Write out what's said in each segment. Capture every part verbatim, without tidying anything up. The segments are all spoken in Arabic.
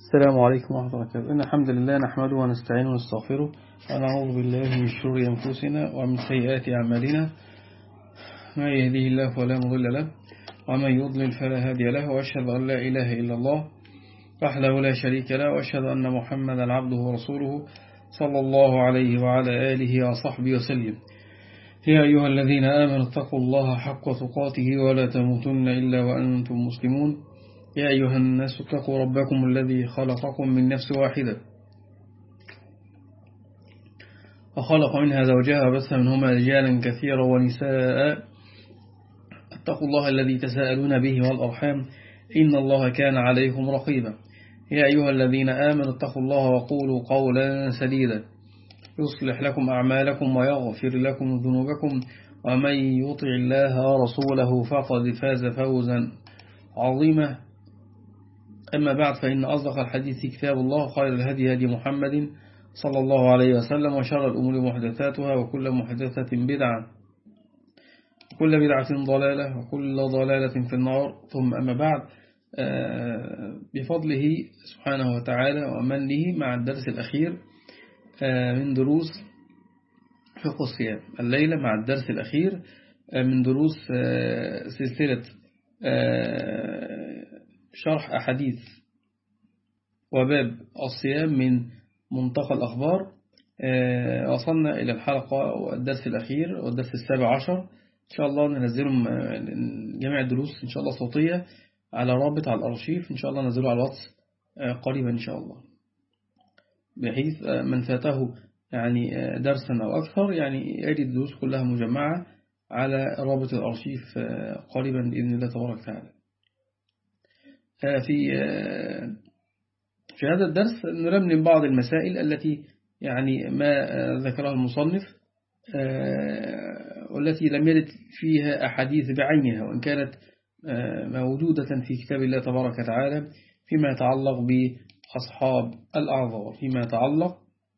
السلام عليكم ورحمة الله وبركاته. إن الحمد لله نحمده ونستعينه ونستغفره ونعوذ بالله من شرور أنفسنا ومن سيئات أعمالنا. ما يهديه الله فلا مضل له ومن يضلل فلا هادي له، وأشهد أن لا إله إلا الله وحده لا شريك له، وأشهد أن محمدا عبده ورسوله صلى الله عليه وعلى آله وصحبه وسلم. يا أيها الذين آمنوا اتقوا الله حق تقاته ولا تموتن إلا وأنتم مسلمون. يا أيها الناس اتقوا ربكم الذي خلقكم من نفس واحدة وخلق منها زوجها وبث منهما رجالا كثيرا ونساء. اتقوا الله الذي تساءلون به والأرحام إن الله كان عليكم رقيبا. يا أيها الذين آمنوا اتقوا الله وقولوا قولا سديدا يصلح لكم أعمالكم ويغفر لكم ذنوبكم، ومن يطع الله ورسوله فقد فاز فوزا عظيما. أما بعد، فإن أصدق الحديث كتاب الله، خير الهدي هدي محمد صلى الله عليه وسلم، وشر الأمور محدثاتها، وكل محدثة بدعة، وكل بدعة ضلالة، وكل ضلالة في النار. ثم أما بعد، بفضله سبحانه وتعالى ومنه مع الدرس الأخير من دروس فقه الصيام، الليلة مع الدرس الأخير من دروس سلسلة شرح أحاديث وباب الصيام من منطقة الأخبار. وصلنا إلى الحلقة والدرس الأخير والدرس السابع عشر. إن شاء الله ننزلهم جميع الدروس إن شاء الله صوتية على رابط على الأرشيف، إن شاء الله ننزله على الواتس قريبا إن شاء الله، بحيث من فاته يعني درسا أو أكثر يعني يجد الدروس كلها مجمعة على رابط الأرشيف قريبا بإذن الله تبارك وتعالى. في في هذا الدرس نلملم بعض المسائل التي يعني ما ذكرها المصنف، والتي لم يرد فيها أحاديث بعينها، وإن كانت موجودة في كتاب الله تبارك وتعالى فيما يتعلق بأصحاب الأعذار، فيما يتعلق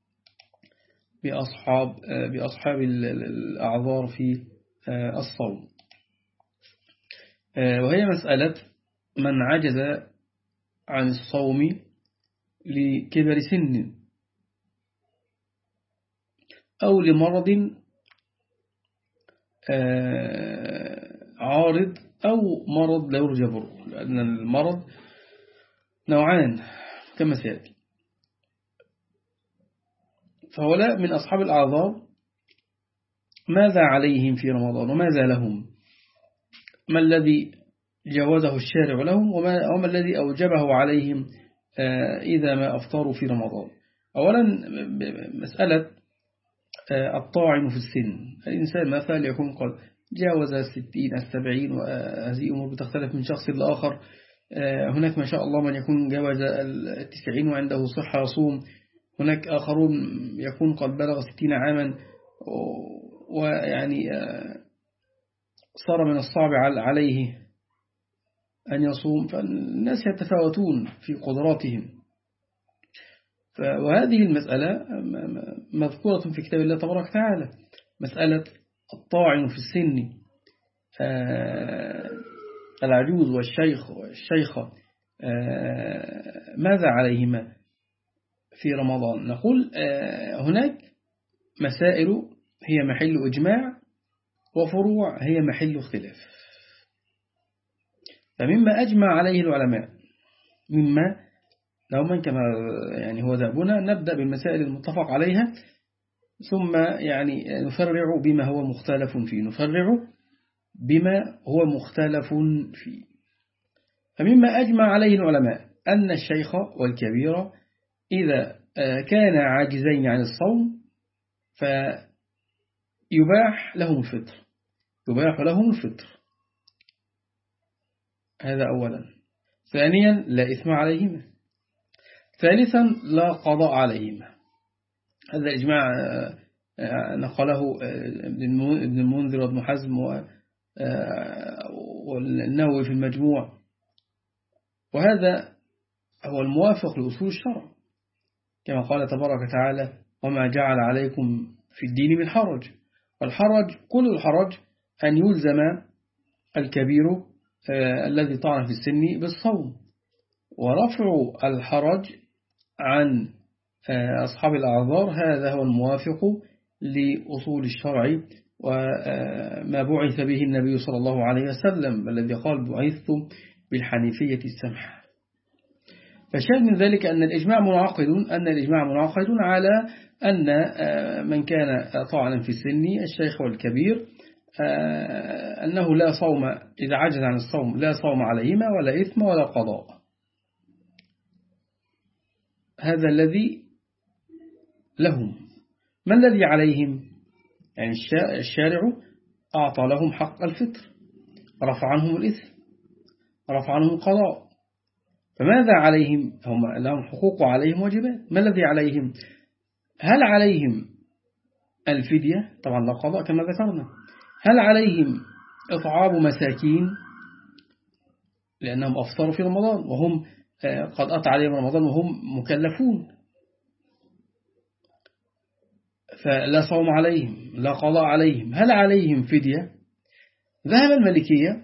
بأصحاب بأصحاب الأعذار في الصوم. وهي مسألة من عجز عن الصوم لكبر سن أو لمرض عارض أو مرض لا يرجى برؤه، لأن المرض نوعان كما سيأتي. فهؤلاء من أصحاب الأعذار ماذا عليهم في رمضان وماذا لهم؟ ما الذي جوزه الشارع لهم وما, وما الذي أوجبه عليهم إذا ما أفطروا في رمضان؟ أولا مسألة الطاعن في السن. الإنسان مثلا يكون قد جاوز الستين السبعين، وهذه أمور بتختلف من شخص لآخر. هناك ما شاء الله من يكون جاوز التسعين وعنده صحة يصوم، هناك آخرون يكون قد بلغ ستين عاما ويعني صار من الصعب عليه أن يصوم. فالناس يتفاوتون في قدراتهم، وهذه المسألة مذكورة في كتاب الله تبارك وتعالى. مسألة الطاعن في السن، العجوز والشيخ والشيخة ماذا عليهما في رمضان؟ نقول هناك مسائل هي محل إجماع وفروع هي محل اختلاف. فمما أجمع عليه العلماء، مما دوما كما يعني هو ذهبنا، نبدأ بالمسائل المتفق عليها ثم يعني نفرع بما هو مختلف فيه، نفرع بما هو مختلف فيه. فمما أجمع عليه العلماء أن الشيخ والكبير إذا كان عاجزين عن الصوم فيباح لهم الفطر، يباح لهم الفطر. هذا أولا. ثانيا لا إثم عليهما. ثالثا لا قضاء عليهما. هذا الإجماع نقله ابن المنذر وابن حزم والنووي في المجموع، وهذا هو الموافق لأصول الشرع، كما قال تبارك وتعالى: وما جعل عليكم في الدين من حرج. والحرج كل الحرج أن يلزم الكبير الذي طعن في السن بالصوم، ورفع الحرج عن أصحاب الأعذار هذا هو الموافق لأصول الشرع وما بعث به النبي صلى الله عليه وسلم الذي قال بعثت بالحنيفية السمحة. فالشاهد من ذلك أن الإجماع منعقد أن الإجماع منعقد على أن من كان طاعنا في السن الشيخ والكبير أنه لا صوم إذا عجز عن الصوم لا صوم عليهما ولا إثم ولا قضاء. هذا الذي لهم. ما الذي عليهم؟ يعني الشارع أعطى لهم حق الفطر، رفع عنهم الإثم، رفع عنهم القضاء. فماذا عليهم؟ هم لهم حقوق وعليهم واجبات. ما الذي عليهم؟ هل عليهم الفدية؟ طبعا لا قضاء كما ذكرنا. هل عليهم إطعام مساكين لأنهم أفطروا في رمضان وهم قد أتى عليهم رمضان وهم مكلفون، فلا صوم عليهم لا قضاء عليهم. هل عليهم فدية؟ ذهب المالكية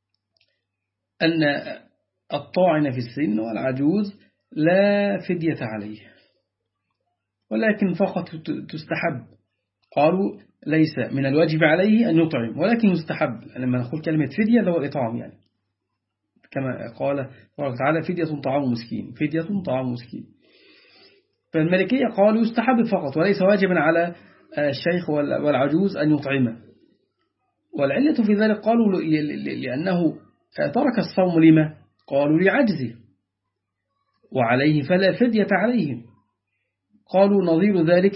أن الطاعن في السن والعجوز لا فدية عليه ولكن فقط تستحب. قالوا ليس من الواجب عليه أن يطعم ولكن يستحب. لما نقول كلمة فدية هو الإطعام، يعني كما قال الله تعالى فدية طعام مسكين، فدية طعام مسكين. فالمالكية قالوا يستحب فقط وليس واجبا على الشيخ والعجوز أن يطعمه. والعلة في ذلك قالوا لأنه ترك الصوم لما؟ قالوا لعجزه وعليه فلا فدية عليهم. قالوا نظير ذلك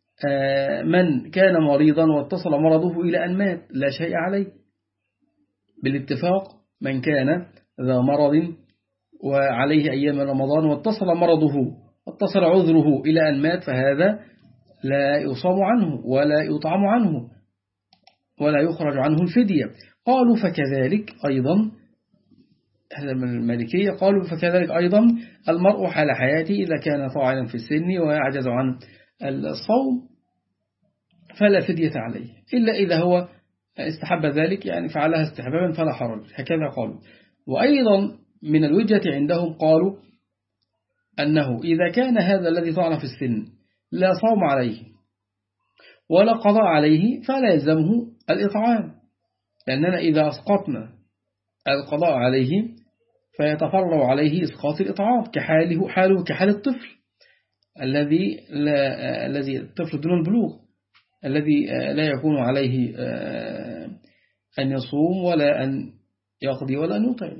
من كان مريضا واتصل مرضه إلى أن مات لا شيء عليه بالاتفاق. من كان ذا مرض وعليه أيام رمضان واتصل مرضه واتصل عذره إلى أن مات فهذا لا يصام عنه ولا يطعم عنه ولا يخرج عنه الفدية. قالوا فكذلك أيضا هذا من المالكية قالوا فكذلك أيضا المرء حال حياته إذا كان طاعنا في السن ويعجز عن الصوم فلا فدية عليه إلا إذا هو استحب ذلك، يعني فعلها استحبابا فلا حرج. هكذا قالوا. وأيضا من الوجهة عندهم قالوا أنه إذا كان هذا الذي طعن في السن لا صوم عليه ولا قضاء عليه فلا يلزمه الإطعام، لأننا إذا أسقطنا القضاء عليه فيتفرع عليه إسقاط الإطعام كحاله حاله كحال الطفل الذي لا الذي الطفل دون البلوغ الذي لا يكون عليه أن يصوم ولا أن يقضي ولا أن يطعم.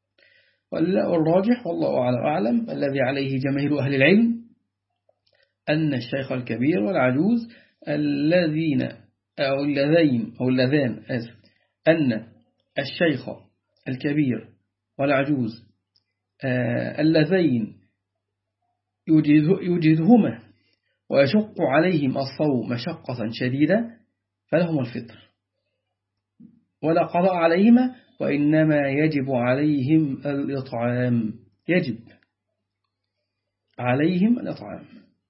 والراجح والله أعلم الذي عليه جماهير أهل العلم أن الشيخ الكبير والعجوز الذين أو اللذين أو اللذان آسف أن الشيخ الكبير والعجوز اللذين يجهدهما ويشق عليهم الصوم مشقة شديدة فلهم الفطر ولا قضاء عليهما وإنما يجب عليهم الإطعام. يجب عليهم الإطعام.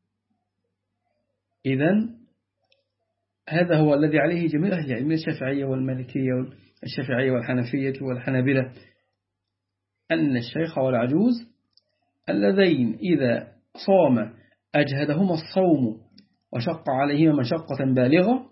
إذن هذا هو الذي عليه جميع أهل العلم الشافعية والمالكية والشافعية والحنفية والحنابلة أن الشيخ والعجوز اللذين إذا صام أجهدهما الصوم وشق عليهما مشقة بالغة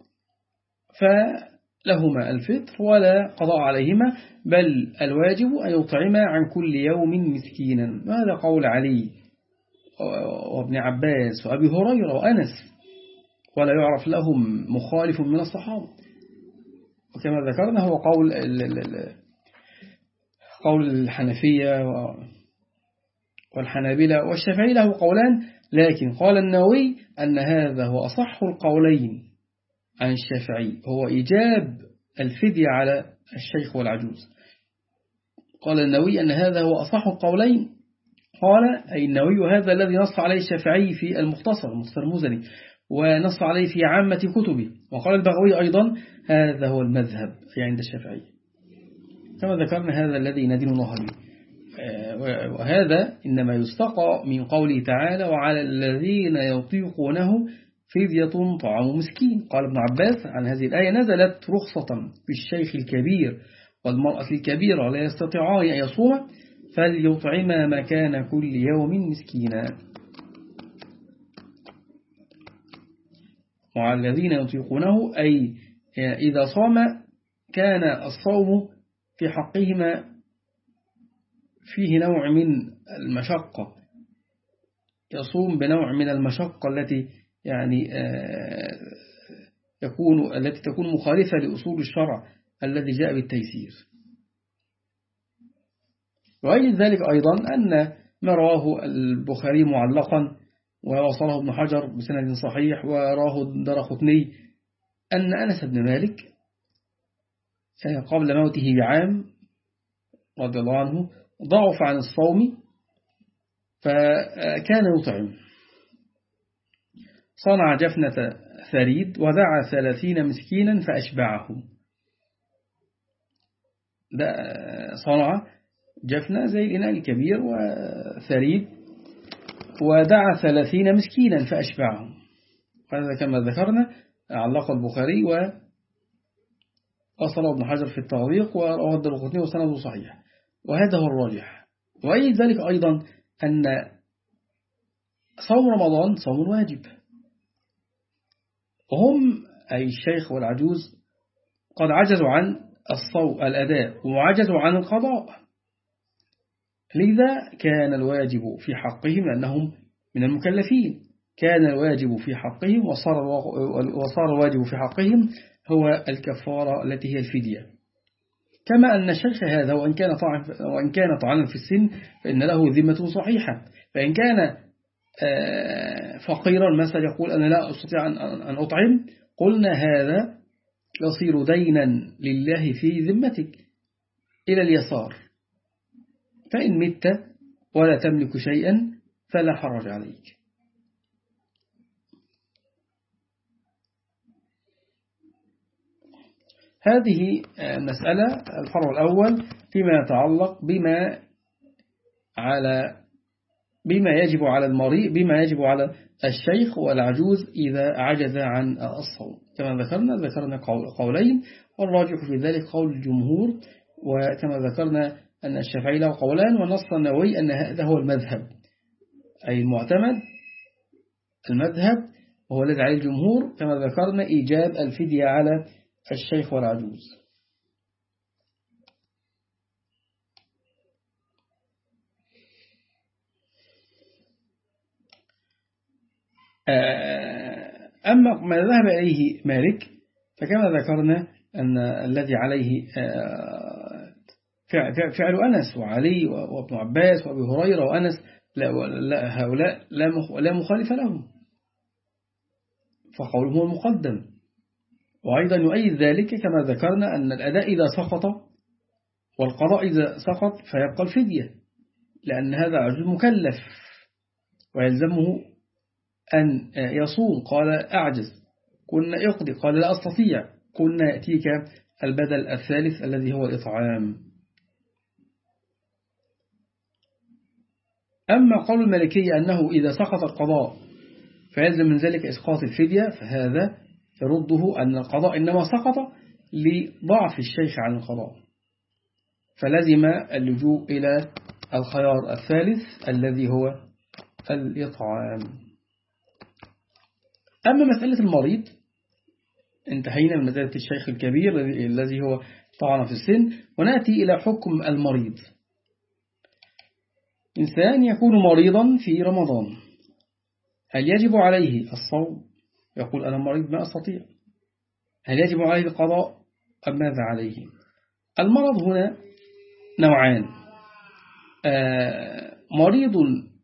فلهما الفطر ولا قضاء عليهما بل الواجب أن يطعما عن كل يوم مسكينا. هذا قول علي وابن عباس وأبي هريرة وأنس ولا يعرف لهم مخالف من الصحابة. وكما ذكرنا هو قول قول الحنفية والحنابلة والشافعي له قولان، لكن قال النووي أن هذا هو أصح القولين عن الشافعي هو إيجاب الفدية على الشيخ والعجوز. قال النووي أن هذا هو أصح القولين. قال أي النووي هذا الذي نص عليه الشافعي في المختصر المختصر المزني ونص عليه في عامة كتبه. وقال البغوي أيضا هذا هو المذهب عند الشافعي كما ذكرنا هذا الذي ندين الله به. وهذا إنما يستقى من قوله تعالى وعلى الذين يطيقونه فدية طعام مسكين. قال ابن عباس عن هذه الآية نزلت رخصة بالشيخ الكبير والمرأة الكبيرة لا يستطيعان أن يصوم فليطعما مكان كل يوم مسكينا. وعلى الذين يطيقونه أي إذا صام كان الصوم في حقهما فيه نوع من المشقة، يصوم بنوع من المشقة التي يعني يكون التي تكون مخالفة لأصول الشرع الذي جاء بالتيسير. وأيد ذلك أيضا أن ما رواه البخاري معلقا ووصله ابن حجر بسند صحيح وراه الدارقطني أن أنس بن مالك قبل موته بعام رضي الله عنه ضعف عن الصوم فكان يطعم، صنع جفنة ثريد ودعا ثلاثين مسكينا فأشبعهم. صنع جفنة زي الإناء الكبير وثريد ودعا ثلاثين مسكينا فأشبعهم. هذا كما ذكرنا علق البخاري وأصل ابن حجر في التعليق ورواه الدارقطني وسنده صحيح، وهذا هو الراجح. وأي ذلك أيضا أن صوم رمضان صوم واجب، وهم أي الشيخ والعجوز قد عجزوا عن الصوم الأداء وعجزوا عن القضاء، لذا كان الواجب في حقهم لأنهم من المكلفين، كان الواجب في حقهم وصار وصار الواجب في حقهم هو الكفارة التي هي الفدية. كما أن الشيخ هذا وإن كان طعن وإن كان طعنا في السن فإن له ذمة صحيحة، فإن كان فقيرا مثلا يقول أنا لا أستطيع أن أطعم، قلنا هذا يصير دينا لله في ذمتك إلى اليسار، فإن مت ولا تملك شيئا فلا حرج عليك. هذه مسألة الفرع الأول فيما يتعلق بما على بما يجب على المريء بما يجب على الشيخ والعجوز إذا عجز عن الصوم. كما ذكرنا ذكرنا قولين، والراجح في ذلك قول الجمهور، وكما ذكرنا أن الشافعي له قولان، ونص النووي أن هذا هو المذهب أي المعتمد المذهب وهو الذي عليه الجمهور، كما ذكرنا إيجاب الفدية على الشيخ والعجوز. أما ما ذهب إليه مالك فكما ذكرنا أن الذي عليه فعل أنس وعلي وابن عباس وابي هريرة وأنس لا هؤلاء لا مخالف لهم، فقولهم هو المقدم. وأيضا يؤيد ذلك كما ذكرنا أن الأداء إذا سقط والقضاء إذا سقط فيبقى الفدية، لأن هذا عجز مكلف ويلزمه أن يصوم، قال أعجز، قلنا اقضي، قال لا أستطيع، قلنا يأتيك البدل الثالث الذي هو الإطعام. أما قول المالكية أنه إذا سقط القضاء فيلزم من ذلك إسقاط الفدية، فهذا يرده أن القضاء إنما سقط لضعف الشيخ عن القضاء، فلزم اللجوء إلى الخيار الثالث الذي هو الإطعام. أما مسألة المريض انتهينا من مسألة الشيخ الكبير الذي هو طعن في السن، ونأتي إلى حكم المريض. إنسان يكون مريضا في رمضان، هل يجب عليه الصوم؟ يقول أنا مريض ما أستطيع، هل يجب عليه القضاء أم ماذا عليه؟ المرض هنا نوعان، آه مريض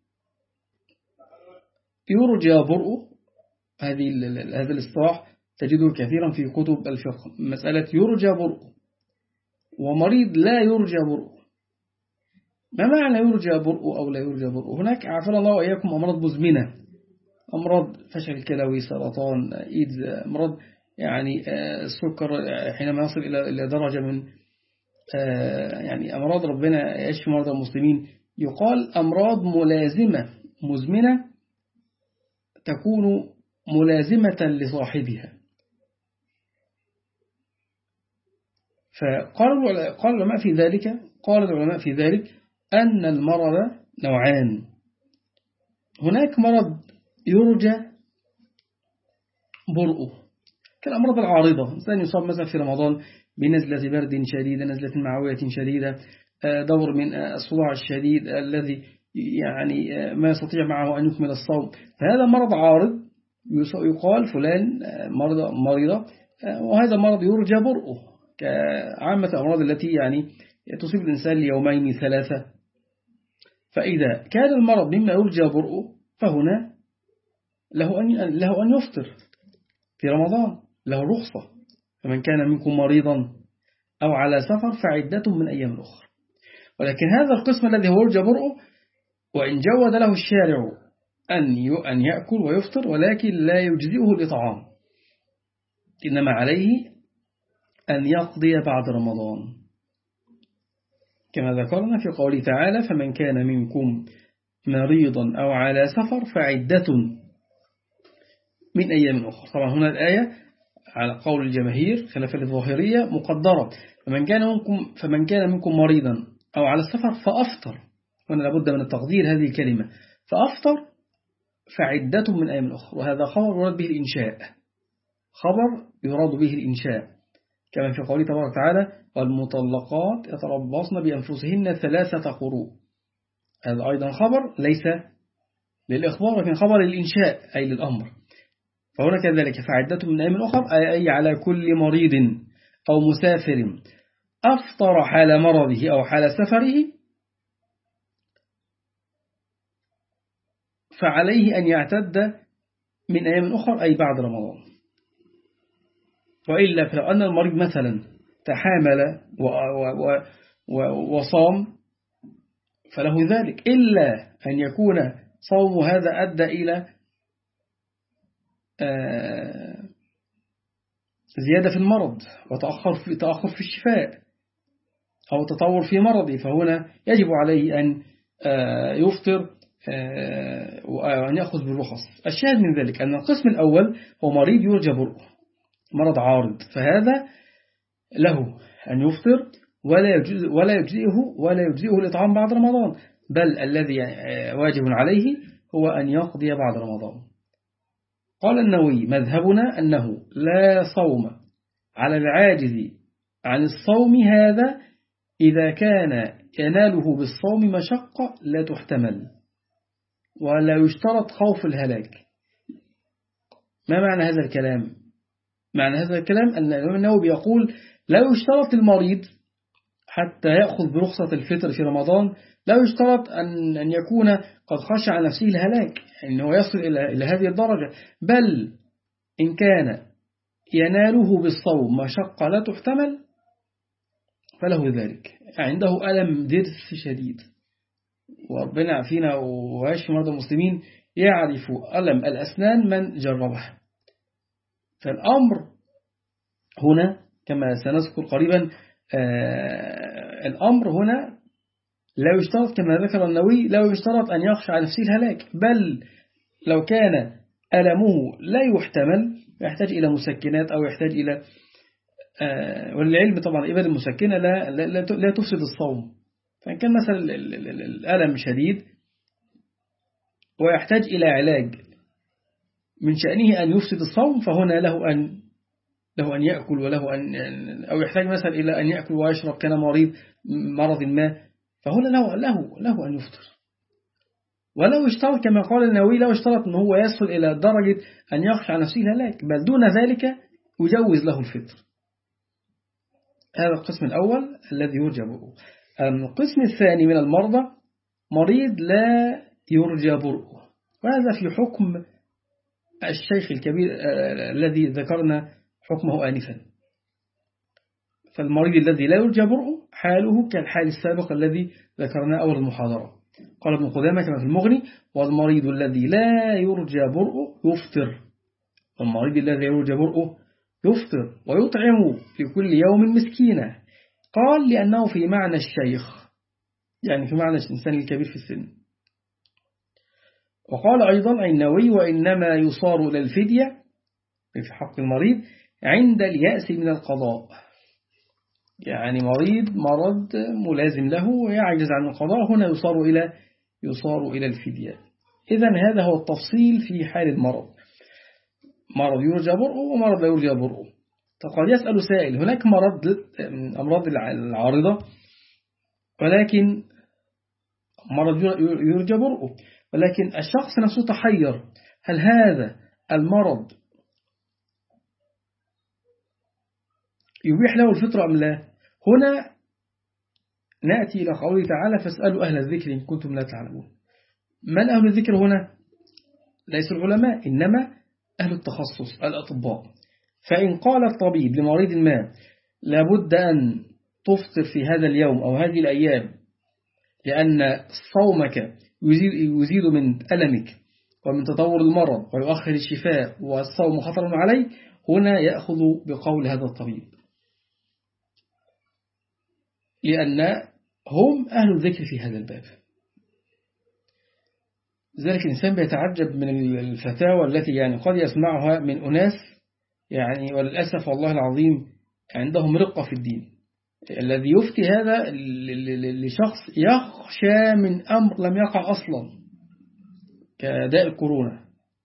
يرجى برؤه، هذه هذا الاصطلاح تجده كثيرا في كتب الفقه، مسألة يرجى برؤه، ومريض لا يرجى برؤه. ما معنى يرجى برؤه أو لا يرجى برؤه؟ هناك عافانا الله وإياكم أمراض مزمنة، أمراض فشل الكلوي، سرطان، إيدز، أمراض يعني السكر حينما يصل إلى درجة من يعني أمراض ربنا يشفي مرضى المسلمين، يقال أمراض ملازمة مزمنة تكون ملازمة لصاحبها. فقال قال العلماء في ذلك قال العلماء في ذلك أن المرض نوعان. هناك مرض يرجى برؤه كالأمراض العارضة، إنسان يصاب مثلا في رمضان بنزلة برد شديدة، نزلة معوية شديدة، دور من الصداع الشديد الذي يعني ما يستطيع معه أن يكمل الصوم، فهذا مرض عارض يقال فلان مرض مريضة، وهذا مرض يرجى برؤه كعامة الأمراض التي يعني تصيب الإنسان ليومين ثلاثة. فإذا كان المرض مما يرجى برؤه فهنا له أن له أن يفطر في رمضان، له رخصة. فمن كان منكم مريضا أو على سفر فعدة من أيام أخرى. ولكن هذا القسم الذي هو يرجى برؤه وإن جود له الشارع أن أن يأكل ويفطر، ولكن لا يجزئه الإطعام، إنما عليه أن يقضي بعد رمضان، كما ذكرنا في قوله تعالى: فمن كان منكم مريضا أو على سفر فعدة من أيام أخرى. طبعا هنا الآية على قول الجماهير خلافا للظاهرية مقدرة، فمن كان منكم فمن كان منكم مريضا أو على السفر فأفطر، هنا لابد من التقدير هذه الكلمة فأفطر فعدة من أيام أخرى، وهذا خبر يراد به الإنشاء، خبر يراد به الإنشاء، كما في قوله تبارك وتعالى: والمطلقات يتربصن بأنفسهن ثلاثة قروء. هذا أيضا خبر ليس للإخبار لكن خبر للإنشاء أي للأمر. فهنا كذلك فعدة من أيام أخرى أي على كل مريض أو مسافر أفطر حال مرضه أو حال سفره فعليه أن يعتد من أيام أخرى أي بعد رمضان. وإلا فلو أن المريض مثلا تحامل وصام فله ذلك، إلا أن يكون صوم هذا أدى إلى زيادة في المرض وتأخر في تأخر في الشفاء أو تطور في مرضه، فهنا يجب عليه أن يفطر وأن يأخذ بالرخص. الشاهد من ذلك أن القسم الأول هو مريض يرجى برؤه، مرض عارض، فهذا له أن يفطر ولا يجزئه ولا يجزئه ولا يجزئه الإطعام بعد رمضان، بل الذي واجب عليه هو أن يقضي بعد رمضان. قال النووي: مذهبنا أنه لا صوم على العاجز عن الصوم هذا إذا كان يناله بالصوم مشقة لا تحتمل ولا يشترط خوف الهلاك. ما معنى هذا الكلام؟ معنى هذا الكلام أن النووي يقول: لا يشترط المريض حتى يأخذ برخصة الفطر في رمضان، لا يشترط أن أن يكون قد خشى على نفسه الهلاك أنه يصل إلى هذه الدرجة، بل إن كان يناله بالصوم مشقة لا تحتمل فله ذلك، عنده ألم ضرس شديد، وربنا عافينا ويشفي مرضى المسلمين، يعرف ألم الأسنان من جربه. فالأمر هنا كما سنذكر قريبا آه الأمر هنا لا يشترط كما ذكر النووي، لا يشترط أن يخشى على نفسه الهلاك، بل لو كان ألمه لا يحتمل يحتاج إلى مسكنات أو يحتاج إلى آه والعلم طبعا إبادة المسكنة لا, لا, لا, لا تفسد الصوم. فإن كان مثلا الألم شديد ويحتاج إلى علاج من شأنه أن يفسد الصوم، فهنا له أن له أن يأكل وله أن أو يحتاج مثلا إلى أن يأكل ويشرب كان مريض مرض ما، فهنا له له له أن يفطر. ولو اشترط كما قال النووي لو اشترط أنه هو يصل إلى درجة أن يخشى على نفسه الهلاك، بل دون ذلك يجوز له الفطر. هذا القسم الأول الذي يرجى برؤه. القسم الثاني من المرضى مريض لا يرجى برؤه، وهذا في حكم الشيخ الكبير الذي ذكرنا حكمه آنفا. فالمريض الذي لا يرجى برؤه حاله كالحال السابق الذي ذكرناه أول المحاضرة. قال ابن قدامة كما في المغني: والمريض الذي لا يرجى برؤه يفطر. والمريض الذي يرجى برؤه يفطر ويطعم في كل يوم مسكينة. قال لأنه في معنى الشيخ، يعني في معنى الإنسان الكبير في السن. وقال أيضا النووي: وإنما يصار إلى الفدية في حق المريض عند اليأس من القضاء. يعني مريض مرض ملازم له ويعجز عن القضاء، هنا يصار إلى يصار إلى الفدية. إذن هذا هو التفصيل في حال المرض، مرض يرجى برؤه ومرض لا يرجى برؤه. فقد يسأل سائل: هناك مرض من أمراض العارضة ولكن مرض يرجى برؤه، ولكن الشخص نفسه تحير، هل هذا المرض يبيح له الفطر أم لا؟ هنا نأتي إلى قوله تعالى: فاسألوا أهل الذكر إن كنتم لا تعلمون. من أهل الذكر هنا؟ ليس العلماء، إنما أهل التخصص الأطباء. فإن قال الطبيب لمريض ما: لابد أن تفطر في هذا اليوم أو هذه الأيام لأن صومك يزيد من ألمك ومن تطور المرض ويؤخر الشفاء والصوم خطر عليه، هنا يأخذ بقول هذا الطبيب، لأن هم أهل الذكر في هذا الباب. ذلك الإنسان بيتعجب من الفتاوى التي يعني قد يسمعها من أناس يعني وللأسف والله العظيم عندهم رقة في الدين. الذي يفتي هذا لشخص يخشى من أمر لم يقع أصلا كداء الكورونا،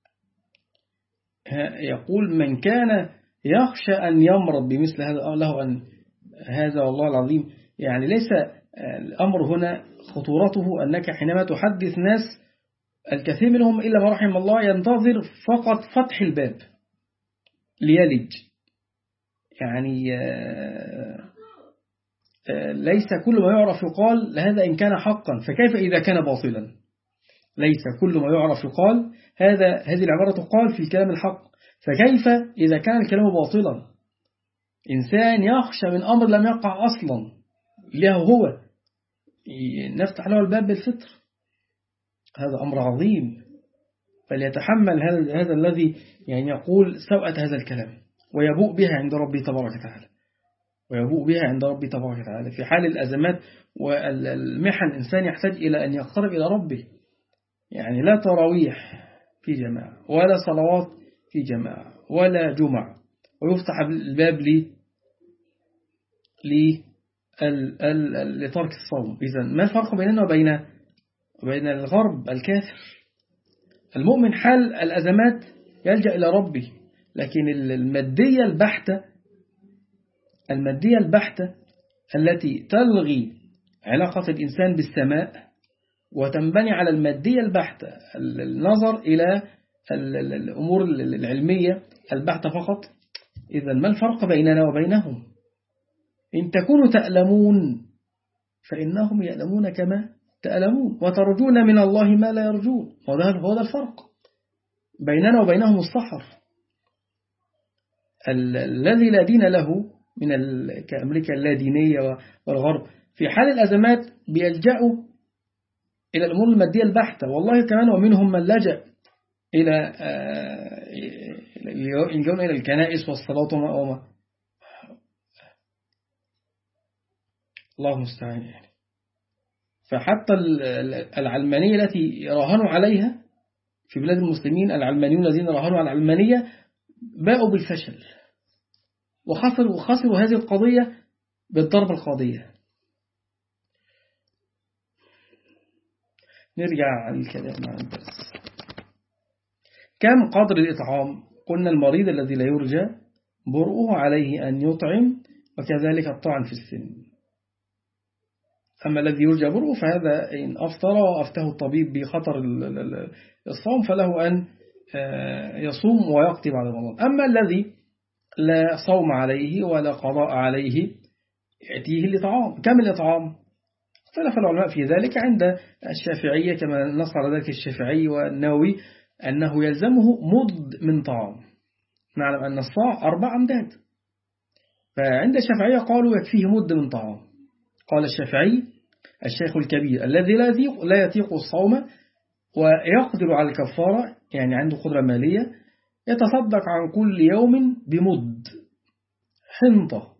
يقول: من كان يخشى أن يمرض بمثل هذا له أن هذا والله العظيم يعني ليس الأمر هنا خطورته أنك حينما تحدث ناس الكثير منهم إلا ما رحم الله ينتظر فقط فتح الباب ليلج، يعني ليس كل ما يعرف يقال هذا إن كان حقا فكيف إذا كان باطلا. ليس كل ما يعرف يقال هذا هذه العبارة تقال في الكلام الحق، فكيف إذا كان الكلام باطلا. إنسان يخشى من أمر لم يقع أصلا له هو نفتح له الباب بالفطر، هذا أمر عظيم. فليتحمل هذا هذا الذي يعني يقول سوءة هذا الكلام ويبوء بها عند ربي تبارك وتعالى، ويبوء بها عند ربي تبارك وتعالى في حال الأزمات والمحن. الإنسان يحتاج إلى أن يقترب إلى ربه، يعني لا تراويح في جماعة ولا صلوات في جماعة ولا جمعة، ويفتح الباب لي لترك الصوم. إذن ما الفرق بيننا وبين وبين الغرب الكافر؟ المؤمن حال الأزمات يلجأ إلى ربه، لكن المادية البحتة المادية البحتة التي تلغي علاقة الإنسان بالسماء وتنبني على المادية البحتة، النظر إلى الأمور العلمية البحتة فقط. إذن ما الفرق بيننا وبينهم؟ إن تكونوا تألمون فإنهم يألمون كما تألمون، وترجون من الله ما لا يرجون. وهذا الفرق بيننا وبينهم، الصحر الذي لا دين له من كأمريكا اللادينية والغرب في حال الأزمات بيلجأوا إلى الأمور المادية البحتة. والله كمان ومنهم من لجأ إلى يلجؤون إلى الكنائس والصلاة وما وما الله المستعان يعني. فحتى العلمانية التي راهنوا عليها في بلاد المسلمين، العلمانيون الذين راهنوا على العلمانية باءوا بالفشل وخسروا وخسروا هذه القضية بالضربة القاضية. نرجع على الكلام عن الدرس. كم قدر الإطعام؟ قلنا المريض الذي لا يرجى برؤه عليه أن يطعم، وكذلك الطعن في السن. أما الذي يرجى برؤه فهذا إن أفطر وأفته الطبيب بخطر الصوم فله أن يصوم ويقضي بعد رمضان. أما الذي لا صوم عليه ولا قضاء عليه يأتيه الإطعام. كم الإطعام؟ اختلف العلماء في ذلك. عند الشافعية كما نص على ذلك الشافعي والنووي أنه يلزمه مد من طعام. نعلم أن الصاع أربع أمداد، فعند الشافعية قالوا يكفيه مد من طعام. قال الشافعي: الشيخ الكبير الذي لا يطيق, لا يطيق الصوم ويقدر على الكفارة، يعني عنده قدرة مالية، يتصدق عن كل يوم بمد حنطة.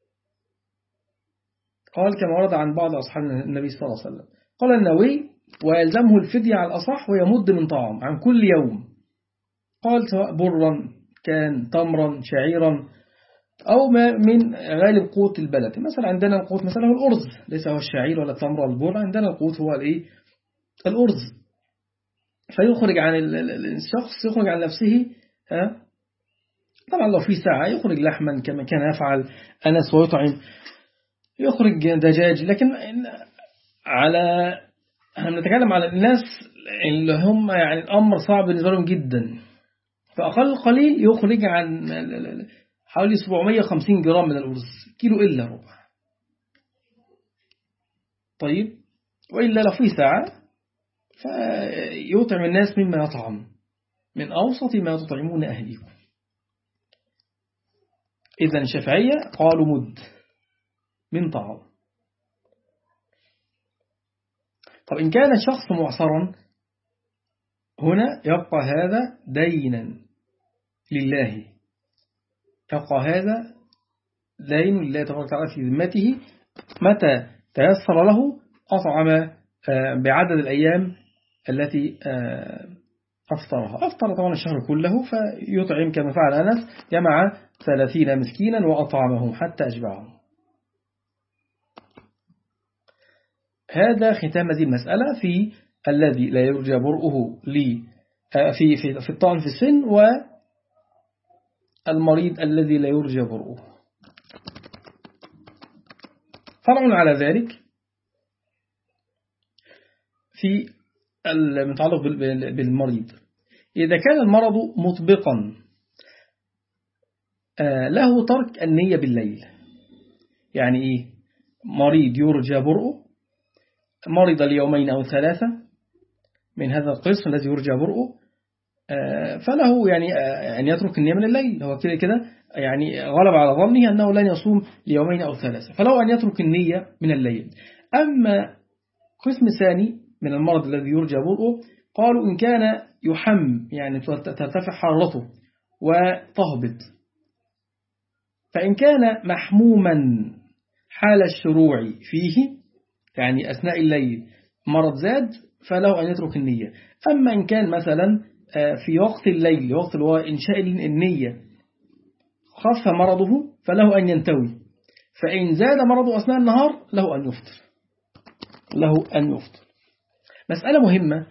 قال كما ورد عن بعض أصحاب النبي صلى الله عليه وسلم. قال النووي: ويلزمه الفدية على الأصح ويمد من طعام عن كل يوم. قال سواء برا كان تمرا شعيرا أو ما من غالب قوت البلد. مثلا عندنا القوت مثلا هو الأرز، ليس هو الشعير ولا التمر ولا البر، عندنا القوت هو الإيه؟ الأرز. فيخرج عن الشخص، يخرج عن نفسه. ها؟ طبعا لو في ساعة يخرج لحما كما كان يفعل أنس ويطعم، يخرج دجاج. لكن على احنا بنتكلم على الناس اللي هم يعني الأمر صعب بالنسبة لهم جدا، فأقل قليل يخرج عن حوالي سبعمائة وخمسين جرام من الأرز، كيلو إلا ربع. طيب، وإلا لو في ساعة فيطعم الناس مما يطعم، من أوسط ما تطعمون أهليكم. إذن شافعية قالوا مد من طعام. طب إن كان الشخص معصرا، هنا يبقى هذا دينا لله، يبقى هذا دين لله تبارك وتعالى في ذمته، متى تيسر له أطعم بعدد الأيام التي أفطرها. أفطر طبعا الشهر كله فيطعم كما فعل أنس، جمع ثلاثين مسكينا وأطعمهم حتى أشبعهم. هذا ختام هذه المسألة في الذي لا يرجى برؤه لي في في في الطعن في السن، والمريض الذي لا يرجى برؤه. فرع على ذلك في المتعلق بالمريض، إذا كان المرض مطبقا له ترك النية بالليل. يعني إيه؟ مريض يرجى برؤه، مرض ليومين أو ثلاثة من هذا القسم الذي يرجى برؤه، فله يعني أن يترك النية من الليل. هو كده كده يعني غلب على ظنه أنه لن يصوم ليومين أو ثلاثة، فله أن يترك النية من الليل. أما قسم ثاني من المرض الذي يرجى برؤه، قالوا إن كان يحم، يعني ترتفع حرارته وتهبط، فإن كان محموما حال الشروع فيه، يعني أثناء الليل مرض زاد، فله أن يترك النية. أما إن كان مثلا في وقت الليل، وقت إنشاء النية، خف مرضه، فله أن ينتوي. فإن زاد مرضه أثناء النهار له أن يفطر، له أن يفطر. مسألة مهمة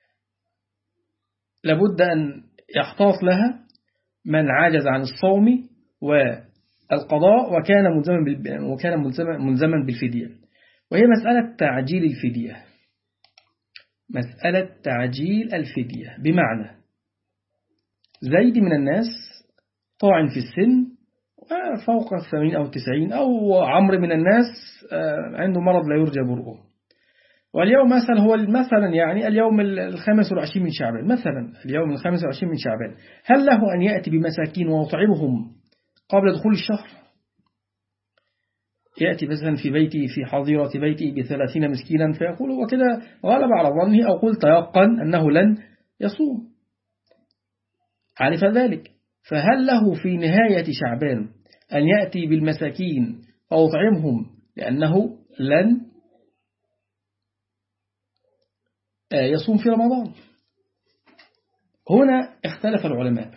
لابد أن يحتاط لها من عجز عن الصوم والقضاء وكان ملزما وكان ملزما بالفدية، وهي مسألة تعجيل الفدية. مسألة تعجيل الفدية بمعنى زيد من الناس طاعن في السن فوق الثمانين أو التسعين، أو عمر من الناس عنده مرض لا يرجى برؤه، واليوم مثلا هو مثلا يعني اليوم الخامس والعشرين من شعبان، مثلا اليوم الخامس والعشرين من شعبان، هل له أن يأتي بمساكين ويطعمهم قبل دخول الشهر؟ يأتي مثلا في بيتي، في حظيرة بيتي بثلاثين مسكينا، فيقول وكده غلب على ظنه أو قل تيقن أنه لن يصوم، عرف ذلك، فهل له في نهاية شعبان أن يأتي بالمساكين فيطعمهم لأنه لن يصوم في رمضان؟ هنا اختلف العلماء،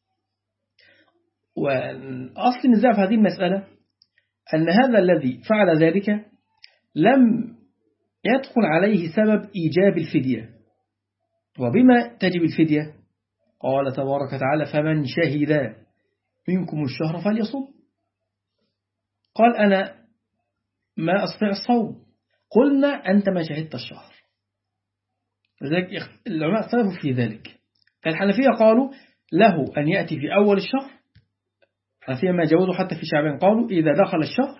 وأصل النزاع في هذه المسألة أن هذا الذي فعل ذلك لم يدخل عليه سبب إيجاب الفدية. وبما تجب الفدية؟ قال تبارك وتعالى فمن شهد منكم الشهر فليصم. قال أنا ما أستطيع الصوم، قلنا أنت ما شهدت الشهر. لذلك العلماء اختلفوا في ذلك. فالحنفية قالوا له أن يأتي في أول الشهر، الحنفية ما جوزوا حتى في شعبان، قالوا إذا دخل الشهر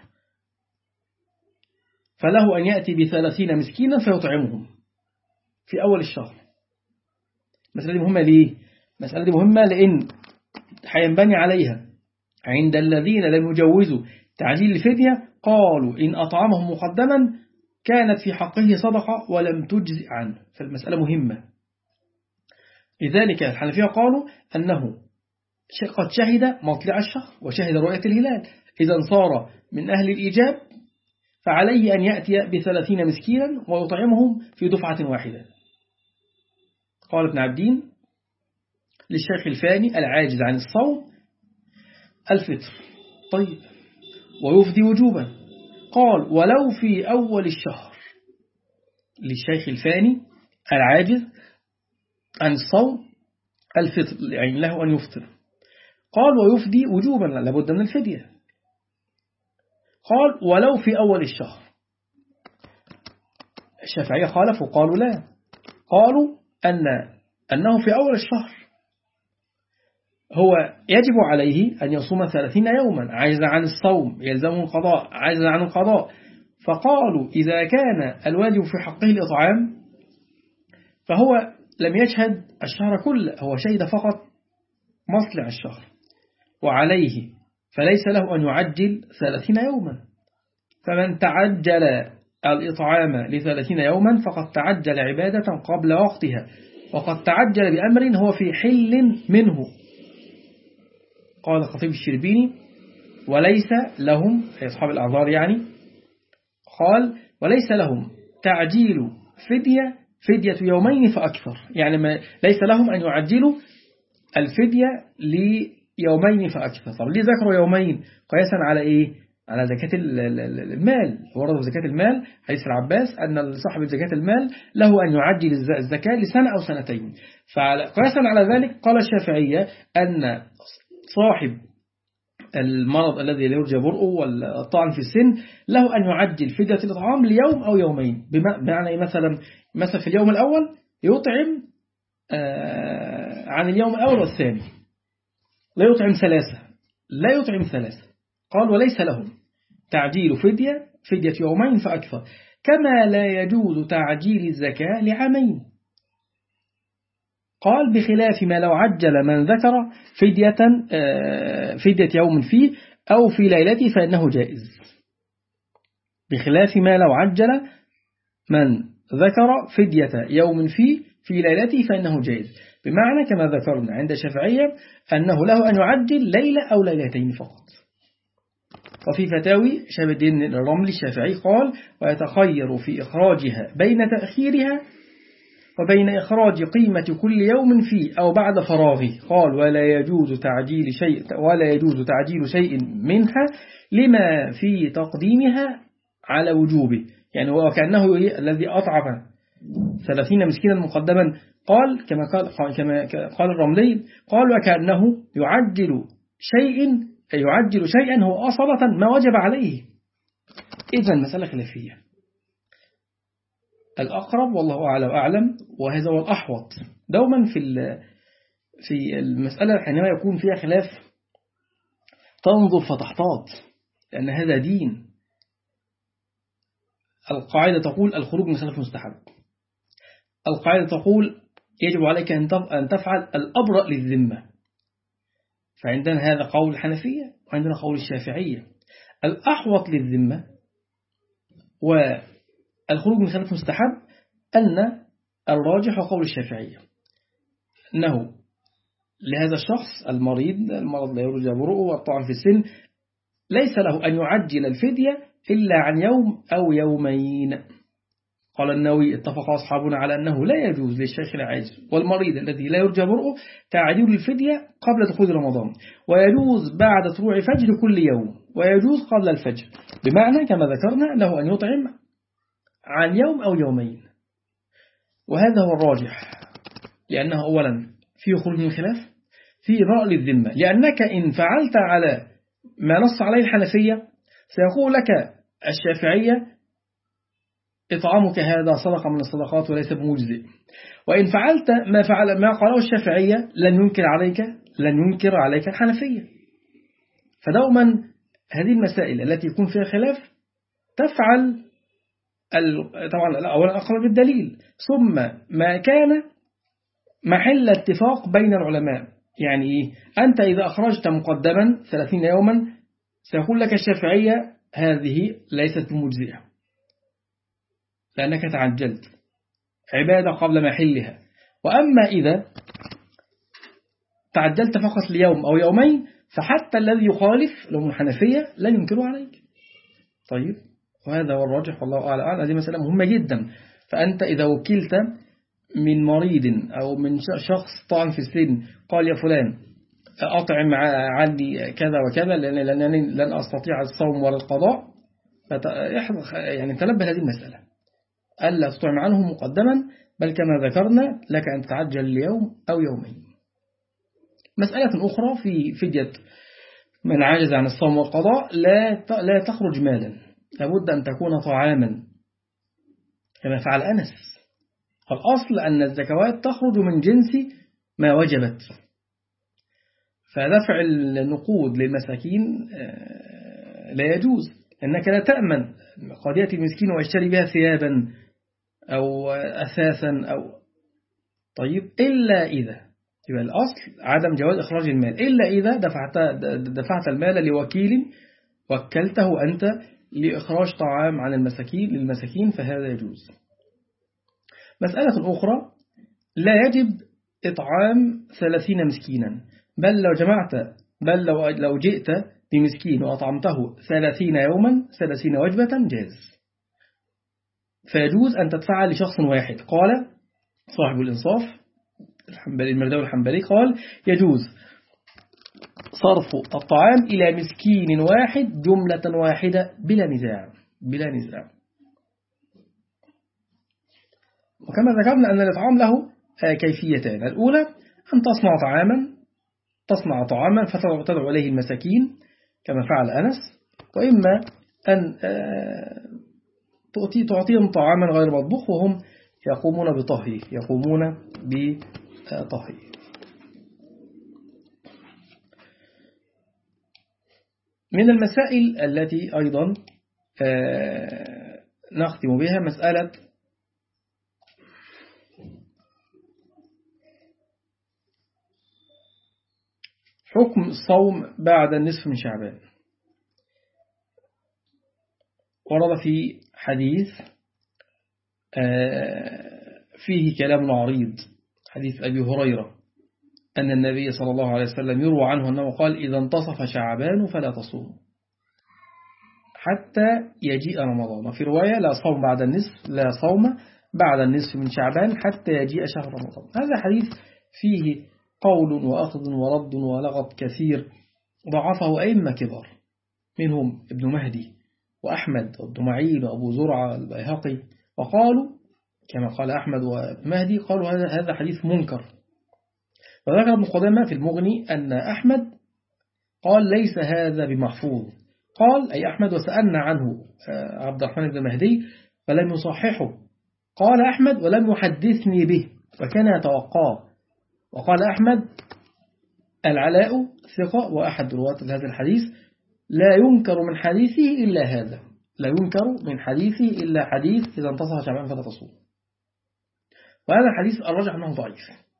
فله أن يأتي بثلاثين مسكينا فيطعمهم في أول الشهر. المسألة دي مهمة ليه؟ المسألة دي مهمة لأن حينبني عليها عند الذين لم يجوزوا تعجيل الفدية، قالوا إن أطعمهم مقدما كانت في حقه صدقة ولم تجزئ عنه، فالمسألة مهمة. لذلك الحنفية قالوا أنه قد شهد مطلع الشهر وشهد رؤية الهلال، إذا صار من أهل الإيجاب فعليه أن يأتي بثلاثين مسكينا ويطعمهم في دفعة واحدة. قال ابن عبدين للشيخ الفاني العاجز عن الصوم الفطر. طيب، ويفدي وجوبا. قال ولو في أول الشهر للشيخ الفاني العاجز عن الصوم الفطر، يعني له أن يفطر. قال ويفدي وجوبا، لابد من الفدية. قال ولو في أول الشهر. الشافعية خالفوا قالوا لا، قالوا أن أنه في أول الشهر هو يجب عليه أن يصوم ثلاثين يوما، عاجز عن الصوم يلزمه القضاء، عاجز عن القضاء. فقالوا إذا كان الواجب في حقه الإطعام فهو لم يشهد الشهر كله، هو شهد فقط مطلع الشهر، وعليه فليس له أن يعجل ثلاثين يوما. فمن تعجل الإطعام لثلاثين يوما فقد تعجل عبادة قبل وقتها، وقد تعجل بأمر هو في حل منه. قال الخطيب الشربيني وليس لهم، أي أصحاب الأعذار يعني، قال وليس لهم تعجيل فدية فدية يومين فأكثر، يعني ما ليس لهم أن يعجلوا الفدية ليومين فأكثر. طب ليه ذكروا يومين؟ قياسا على إيه؟ على زكاة المال. ورد في زكاة المال حديث العباس أن صاحب زكاة المال له أن يعجل الزكاة لسنة أو سنتين. فقياسا على ذلك قال الشافعية أن صاحب المرض الذي لا يرجى برؤه والطعن في السن له أن يعجل فدية الإطعام ليوم أو يومين. بمعنى مثلا مثلا في اليوم الأول يطعم عن اليوم الأول والثاني، لا يطعم ثلاثة، لا يطعم ثلاثة. قال وليس لهم تعجيل فدية فدية يومين فأكثر، كما لا يجوز تعجيل الزكاة لعامين. قال بخلاف ما لو عجل من ذكر فدية فدية يوم فيه أو في ليلته فإنه جائز. بخلاف ما لو عجل من ذكر فدية يوم فيه في ليلته فإنه جائز، بمعنى كما ذكرنا عند الشافعية أنه له أن يعجل ليلة أو ليلتين فقط. وفي فتاوي شهاب الدين الرملي الشافعي قال ويتخير في إخراجها بين تأخيرها وبين إخراج قيمة كل يوم فيه أو بعد فراغه. قال ولا يجوز تعجيل شيء ولا يجوز تعجيل شيء منها لما في تقديمها على وجوبه، يعني هو كأنه الذي أطعم ثلاثين مسكينا مقدما. قال كما قال كما قال الرملي قال وكأنه يعجل شيء يعجل شيئا هو أصلة ما وجب عليه. إذن مسألة خلافية. الأقرب والله أعلى وأعلم، وهذا هو الأحوط دوما في في المسألة حينما يكون فيها خلاف تنظر فتحتاط، لأن هذا دين. القاعدة تقول الخروج من خلاف مستحب، القاعدة تقول يجب عليك أن تفعل الأبرأ للذمة. فعندنا هذا قول الحنفية وعندنا قول الشافعية. الأحوط للذمة والخروج من خلاف مستحب أن الراجح وقول الشافعية أنه لهذا الشخص المريض المرض لا يرجى برؤه والطعن في السن ليس له أن يعجل الفدية إلا عن يوم أو يومين. قال النووي اتفق أصحابنا على أنه لا يجوز للشيخ العاجز والمريض الذي لا يرجى برؤه تعجيل الفدية قبل دخول رمضان، ويجوز بعد طلوع فجر كل يوم، ويجوز قبل الفجر، بمعنى كما ذكرنا له أن يطعم عن يوم أو يومين. وهذا هو الراجح، لأنه أولا فيه خروج من خلاف، فيه إبراء للذمة، لأنك إن فعلت على ما نص عليه الحنفية سيقول لك الشافعية إطعامك هذا صدقة من الصدقات وليس بمجزئ، وإن فعلت ما فعل ما قاله الشافعية لن ينكر عليك لن ينكر عليك الحنفية. فدوما هذه المسائل التي يكون فيها خلاف تفعل طبعا أولا أقرب بالدليل، ثم ما كان محل اتفاق بين العلماء. يعني إيه؟ أنت إذا أخرجت مقدما ثلاثين يوما سيقول لك الشافعية هذه ليست بمجزئة لأنك تعجلت عبادة قبل محلها. وأما إذا تعجلت فقط ليوم أو يومين فحتى الذي يخالف لهم الحنفية لن ينكروا عليك. طيب، وهذا هو الراجح والله أعلم. هذه مسألة مهمة جدا. فأنت إذا وكلت من مريض أو من شخص طعن في السن قال يا فلان أطعم عندي كذا وكذا لأنني لن أستطيع الصوم ولا القضاء، يعني تنبه هذه المسألة، ألا تطعم عنه مقدما، بل كما ذكرنا لك أن تتعجل اليوم أو يومين. مسألة أخرى في فدية من عاجز عن الصوم والقضاء، لا لا تخرج مالا، لابد أن تكون طعاما كما فعل أنس. الأصل أن الزكوات تخرج من جنس ما وجبت، فدفع النقود للمساكين لا يجوز، إنك لا تأمن قد يأتي المسكين ويشتري بها ثيابا أو أثاثا أو طيب، إلا إذا يبقى الأصل عدم جواز إخراج المال، إلا إذا دفعت دفعت المال لوكيل وكلته أنت لإخراج طعام عن المساكين للمساكين، فهذا يجوز. مسألة أخرى، لا يجب إطعام ثلاثين مسكينا، بل لو جمعت بل لو لو جئت بمسكين وأطعمته ثلاثين يوما ثلاثين وجبة جاز، فيجوز أن تدفع لشخص واحد. قال صاحب الإنصاف الحنبلي المرداوي الحنبلي قال يجوز صرف الطعام إلى مسكين واحد جملة واحدة بلا نزاع بلا نزاع. وكما ذكرنا أن الإطعام له كيفيتان، الأولى أن تصنع طعاما تصنع طعاما فتدعو إليه المساكين كما فعل أنس، وإما أن تعطيهم طعاما غير مطبوخ وهم يقومون بطهيه يقومون بطهيه. من المسائل التي أيضا نختم بها مسألة حكم الصوم بعد النصف من شعبان. ورد في حديث فيه كلام عريض، حديث أبي هريرة أن النبي صلى الله عليه وسلم يروى عنه أنه قال إذا انتصف شعبان فلا تصوم حتى يجيء رمضان، في رواية لا صوم بعد النصف لا صوم بعد النصف من شعبان حتى يجيء شهر رمضان. هذا حديث فيه قول وأخذ ورد ولغط كثير، ضعفه أئمة كبار منهم ابن مهدي وأحمد وابن معين وأبو زرعة البيهقي، وقالوا كما قال أحمد وابن مهدي قالوا هذا هذا حديث منكر. وذكر ابن قدامة في المغني أن أحمد قال ليس هذا بمحفوظ، قال أي أحمد وسألنا عنه عبد الرحمن بن مهدي فلم يصححه، قال أحمد ولم يحدثني به وكان يتوقاه. وقال أحمد العلاء ثقة وأحد رواة هذا الحديث لا ينكر من حديثه إلا هذا لا ينكر من حديثه إلا حديث إذا انتصف شعبان فلا تصوم، وهذا الحديث الرجح أنه ضعيف.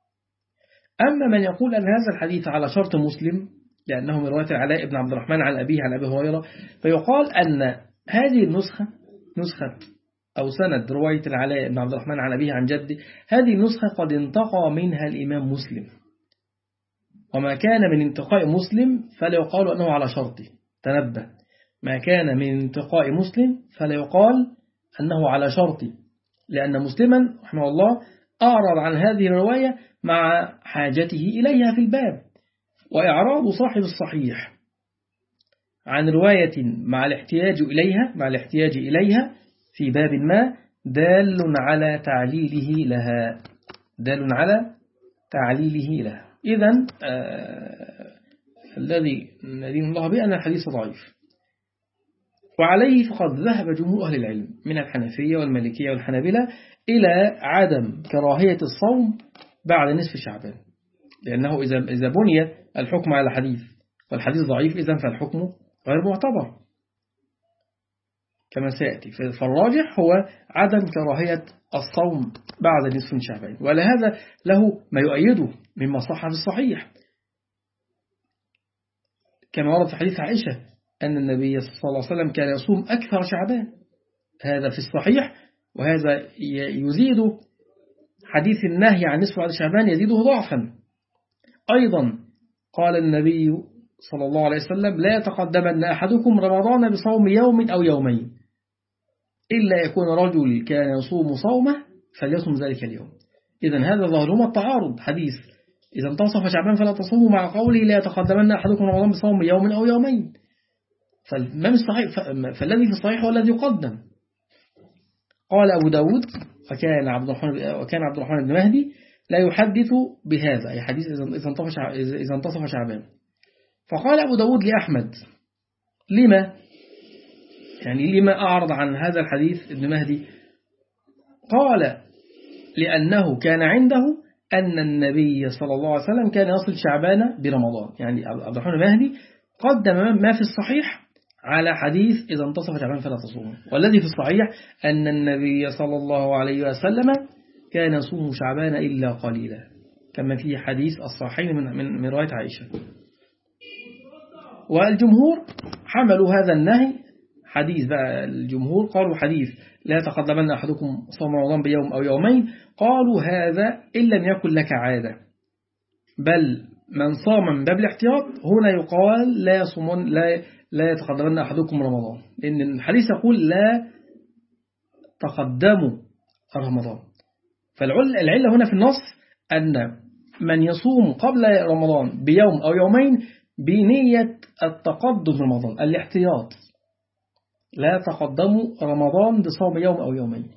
أما من يقول أن هذا الحديث على شرط مسلم لأنه من رواية العلاء بن عبد الرحمن عن أبيه عن أبي هريرة، فيقال أن هذه النسخة نسخة أو سند رواية العلاء بن عبد الرحمن عن أبيه عن جده، هذه النسخة قد انتقى منها الإمام مسلم، وما كان من انتقاء مسلم فلا يقال أنه على شرطه. تنبه، ما كان من انتقاء مسلم فلا يقال أنه على شرطه، لأن مسلما رحمه الله أعرض عن هذه الرواية مع حاجته إليها في الباب، وإعراض صاحب الصحيح عن رواية مع الاحتياج إليها مع الاحتياج إليها في باب ما دال على تعليله لها دال على تعليله لها. إذن آه الذي ندين الله به أن الحديث ضعيف، وعليه فقد ذهب جمهور أهل العلم من الحنفية والمالكية والحنابلة إلى عدم كراهية الصوم بعد نصف شعبان، لأنه إذا إذا بني الحكم على الحديث والحديث ضعيف إذن فالحكم غير معتبر كما سيأتي. فالراجح هو عدم كراهية الصوم بعد نصف شعبان، ولهذا له ما يؤيده مما صح في الصحيح، كما ورد في حديث عائشة أن النبي صلى الله عليه وسلم كان يصوم أكثر شعبان، هذا في الصحيح، وهذا يزيد حديث النهي عن نصف بعد شعبان يزيده ضعفا. أيضا قال النبي صلى الله عليه وسلم لا يتقدمن أحدكم رمضان بصوم يوم أو يومين إلا يكون رجل كان يصوم صومه فليصوم ذلك اليوم. إذن هذا ظاهرهما التعارض، حديث إذا انتصف شعبان فلا تصوموا مع قوله لا يتقدمن أحدكم رمضان بصوم يوم أو يومين. فالإمام الصحيح فالذي في الصحيح هو الذي يقدم. قال أبو داود وكان عبد الرحمن وكان عبد الرحمن بن مهدي لا يحدث بهذا، أي حديث إذا انتصف شعبان. فقال أبو داود لأحمد لما يعني لما أعرض عن هذا الحديث ابن مهدي؟ قال لأنه كان عنده أن النبي صلى الله عليه وسلم كان يصل شعبان برمضان. يعني عبد الرحمن المهدي قدم ما في الصحيح على حديث إذا انتصف شعبان فلا تصوموا، والذي في الصحيح أن النبي صلى الله عليه وسلم كان يصوم شعبان إلا قليلا، كما في حديث الصحيحين من, من, من رواية عائشة. والجمهور حملوا هذا النهي حديث بقى الجمهور قالوا حديث لا تقدمن أحدكم صوم رمضان بيوم أو يومين، قالوا هذا إن لم يكن لك عادة، بل من صام من باب الاحتياط هنا يقال لا يصومون لا لا يتقدمن أحدكم رمضان، لأن الحديث يقول لا تقدموا رمضان. فالعلة هنا في النص أن من يصوم قبل رمضان بيوم أو يومين بنية التقدم رمضان الاحتياط، لا تقدموا رمضان بصوم يوم أو يومين.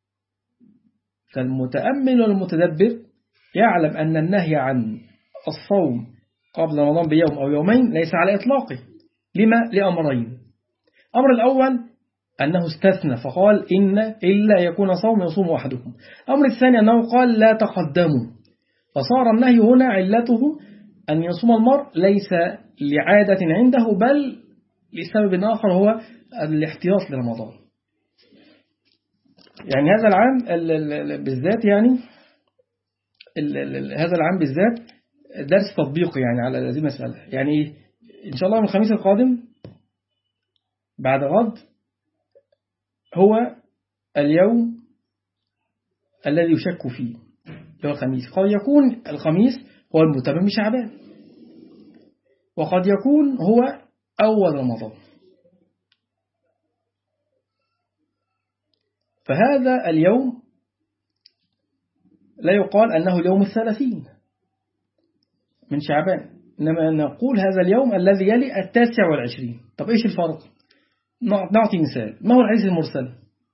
فالمتأمل والمتدبر يعلم أن النهي عن الصوم قبل رمضان بيوم أو يومين ليس على إطلاقه. لما؟ لأمرين. أمر الأول أنه استثنى فقال إن إلا يكون صوم يصوم أحدكم. أمر الثاني أنه قال لا تقدموا، فصار النهي هنا علته أن يصوم المرء ليس لعادة عنده بل لسبب آخر هو الاحتياط لرمضان. يعني هذا العام بالذات يعني هذا العام بالذات درس تطبيقي يعني على هذه المسألة. يعني إن شاء الله من الخميس القادم بعد غد هو اليوم الذي يشك فيه هو الخميس. قد يكون الخميس هو المتمم شعبان، وقد يكون هو أول رمضان. فهذا اليوم لا يقال أنه اليوم الثلاثين من شعبان، إنما نقول هذا اليوم الذي يلي التاسع والعشرين. طب إيش الفرق؟ نعطي مثال. ما هو الحديث المرسل؟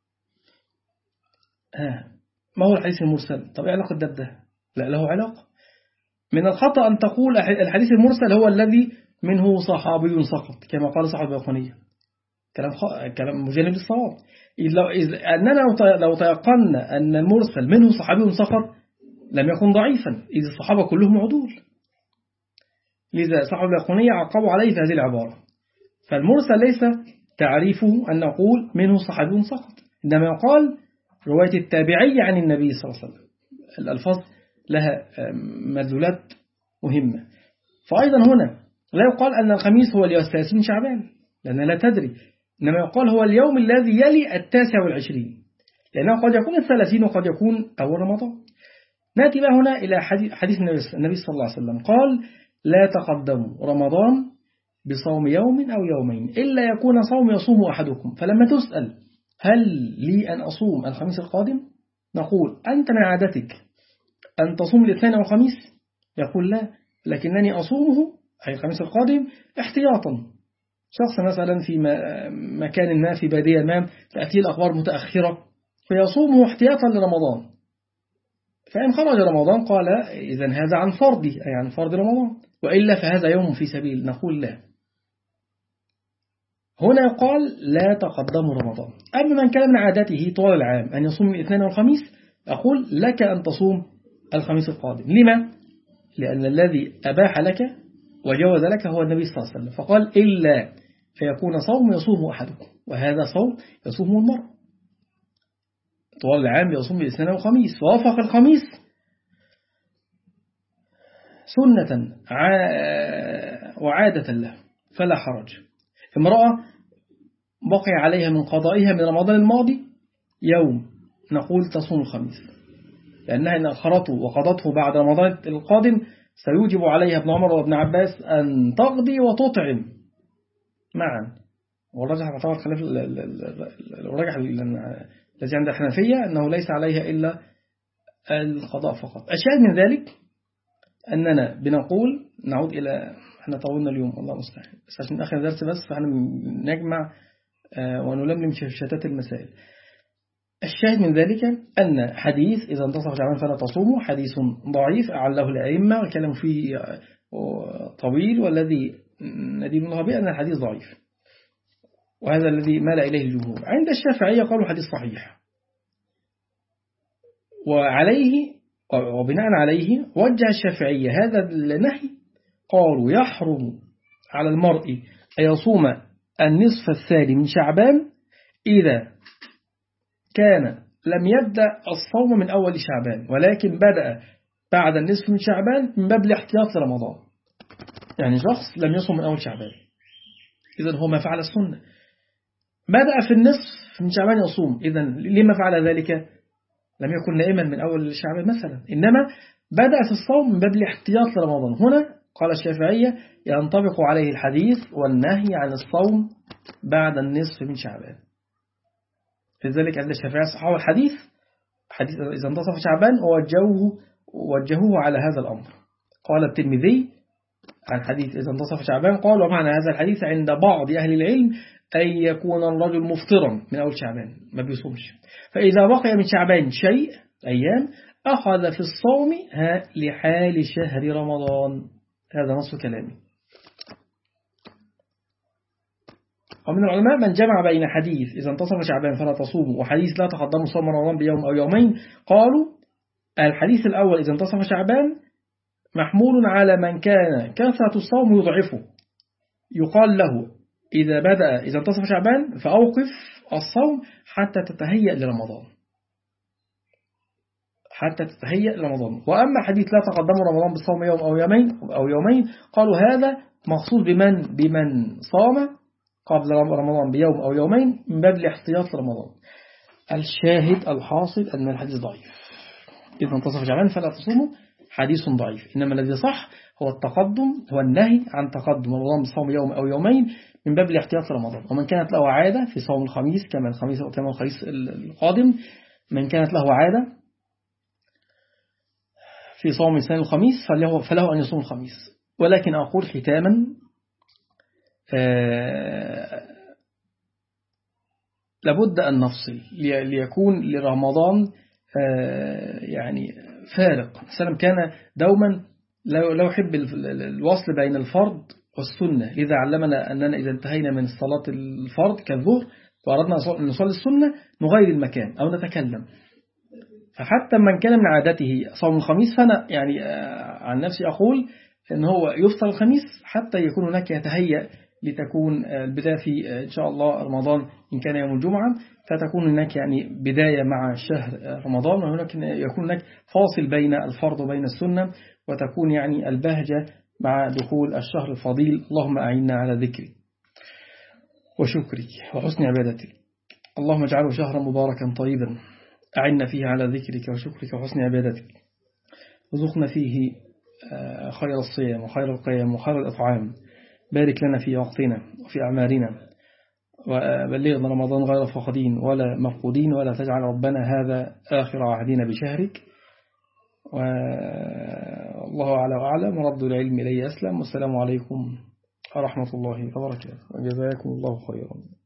ها ما هو الحديث المرسل؟ طب إيه علاقة ده بده؟ لا له علاقة. من الخطأ أن تقول الحديث المرسل هو الذي منه صحابي سقط كما قال صاحب البيقونية. كلام خ... كلام مجانب للصواب. لو إذا أننا لو تيقنا أن المرسل منه صحابي سقط لم يكن ضعيفا، إذا الصحابة كلهم عدول. لذا صاحب البيقونية عقبوا عليه في هذه العبارة. فالمرسل ليس تعريفه أن نقول منه صحابي سقط، إنما يقال رواية التابعي عن النبي صلى الله عليه وسلم. الألفاظ لها مدلولات مهمة. فأيضا هنا لا يقال أن الخميس هو اليوم الثلاثين شعبان لأنها لا تدري، إنما يقال هو اليوم الذي يلي التاسع والعشرين، لأنه قد يكون الثلاثين وقد يكون أول رمضان. نأتي بقى هنا إلى حديث النبي صلى الله عليه وسلم قال لا تقدموا رمضان بصوم يوم أو يومين إلا يكون صوم يصوم أحدكم. فلما تسأل هل لي أن أصوم الخميس القادم؟ نقول أنت من عادتك أن تصوم الاثنين والخميس؟ يقول لا، لكنني أصومه أي الخميس القادم احتياطا. شخص مثلا في مكان ما في بادية ما تأتيه الأخبار متأخرة فيصومه احتياطا لرمضان، فإن خرج رمضان قال إذن هذا عن فرضي أي عن فرض رمضان، وإلا فهذا يوم في سبيل. نقول لا. هنا يقال لا تقدموا رمضان. أما من كان من عادته طوال العام أن يصوم الاثنين والخميس أقول لك أن تصوم الخميس القادم. لما؟ لأن الذي أباح لك وجوز لك هو النبي صلى الله عليه وسلم، فقال إلا فيكون صوم يصوم أحدكم، وهذا صوم يصومه المرء طوال العام يصوم الاثنين والخميس. ووافق الخميس سنة وعادة له فلا حرج. امرأة بقي عليها من قضائها من رمضان الماضي يوم نقول تصوم الخميس، لأنها إن أخرته وقضته بعد رمضان القادم سيوجب عليها ابن عمر وابن عباس أن تقضي وتطعم معا. والرجح يعتبر خلاف الرجح الذي عند الحنفية أنه ليس عليها إلا القضاء فقط. أشياء من ذلك أننا بنقول نعود إلى احنا طولنا اليوم الله المستعان بس عشان آخر درس بس فاحنا نجمع ونلملم شتات المسائل. الشاهد من ذلك أن حديث إذا انتصف شعبان فلا تصوموا حديث ضعيف أعله الأئمة والكلام فيه طويل والذي ندين الله به أن الحديث ضعيف وهذا الذي مال إليه الجمهور. عند الشافعية قالوا حديث صحيح وعليه وبناء عليه وجه الشافعية هذا النهي قالوا يحرم على المرء أن يصوم النصف الثاني من شعبان إذا كان لم يبدأ الصوم من أول شعبان ولكن بدأ بعد النصف من شعبان من باب الاحتياط لرمضان. يعني شخص لم يصوم من أول شعبان إذن هو ما فعل السنة بدأ في النصف من شعبان يصوم إذن لما فعل ذلك لم يكن نائما من أول شعبان مثلا إنما بدأ في الصوم من باب الاحتياط لرمضان. هنا قال الشافعية ينطبق عليه الحديث والنهي عن الصوم بعد النصف من شعبان. لذلك عند الشافعية صححوا الحديث حديث إذا انتصف شعبان ووجهوه وجهوه على هذا الأمر. قال الترمذي عن حديث إذا انتصف شعبان قال ومعنى هذا الحديث عند بعض أهل العلم أن يكون الرجل مفطرا من أول شعبان ما بيصومش فإذا بقي من شعبان شيء أيام أخذ في الصوم لحال شهر رمضان. هذا نص كلامي. ومن العلماء من جمع بين حديث إذا انتصف شعبان فلا تصوموا وحديث لا تقدموا صوم رمضان بيوم أو يومين. قالوا الحديث الأول إذا انتصف شعبان محمول على من كان كثرة الصوم يضعفه يقال له إذا بدأ إذا انتصف شعبان فأوقف الصوم حتى تتهيأ لرمضان حتى تتهيأ لرمضان. وأما حديث لا تقدموا رمضان بالصوم يوم أو يومين أو يومين قالوا هذا مخصوص بمن بمن صام قبل رمضان بيوم أو يومين من باب الاحتياط لرمضان. الشاهد الحاصل أن الحديث ضعيف. إذا انتصف شعبان فلا تصوموا حديث ضعيف إنما الذي صح هو التقدم هو النهي عن تقدم رمضان بصوم يوم أو يومين من باب الاحتياط لرمضان. ومن كانت له عادة في صوم الخميس كما الخميس أو كما الخميس القادم من كانت له عادة في صوم سنة الخميس فله, فله أن يصوم الخميس. ولكن أقول ختاما آه لابد أن نفصل ليكون لرمضان آه يعني فارق. السلام كان دوما لو يحب الوصل بين الفرض والسنة لذا علمنا أننا إذا انتهينا من صلاة الفرض كالظهر وأردنا أن نصلي السنة نغير المكان أو نتكلم. فحتى من كان من عادته صوم الخميس فأنا يعني عن نفسي أقول أن هو يفطر الخميس حتى يكون هناك يتهيأ لتكون البداية في إن شاء الله رمضان إن كان يوم الجمعة فتكون هناك يعني بداية مع شهر رمضان وهناك يكون هناك فاصل بين الفرض وبين السنة وتكون يعني البهجة مع دخول الشهر الفضيل. اللهم أعنا على ذكري وشكري وحسن عبادتك. اللهم اجعله شهرا مباركا طيبا أعنا فيه على ذكرك وشكرك وحسن عبادتك وذقنا فيه خير الصيام وخير القيام وخير الإطعام. بارك لنا في وقتنا وفي أعمالنا وبلغنا رمضان غير فاقدين ولا مفقودين ولا تجعل ربنا هذا آخر عهدنا بشهرك. والله أعلى وأعلم ورد العلم إليه أسلم والسلام عليكم ورحمة الله وبركاته وجزاكم الله خيرا.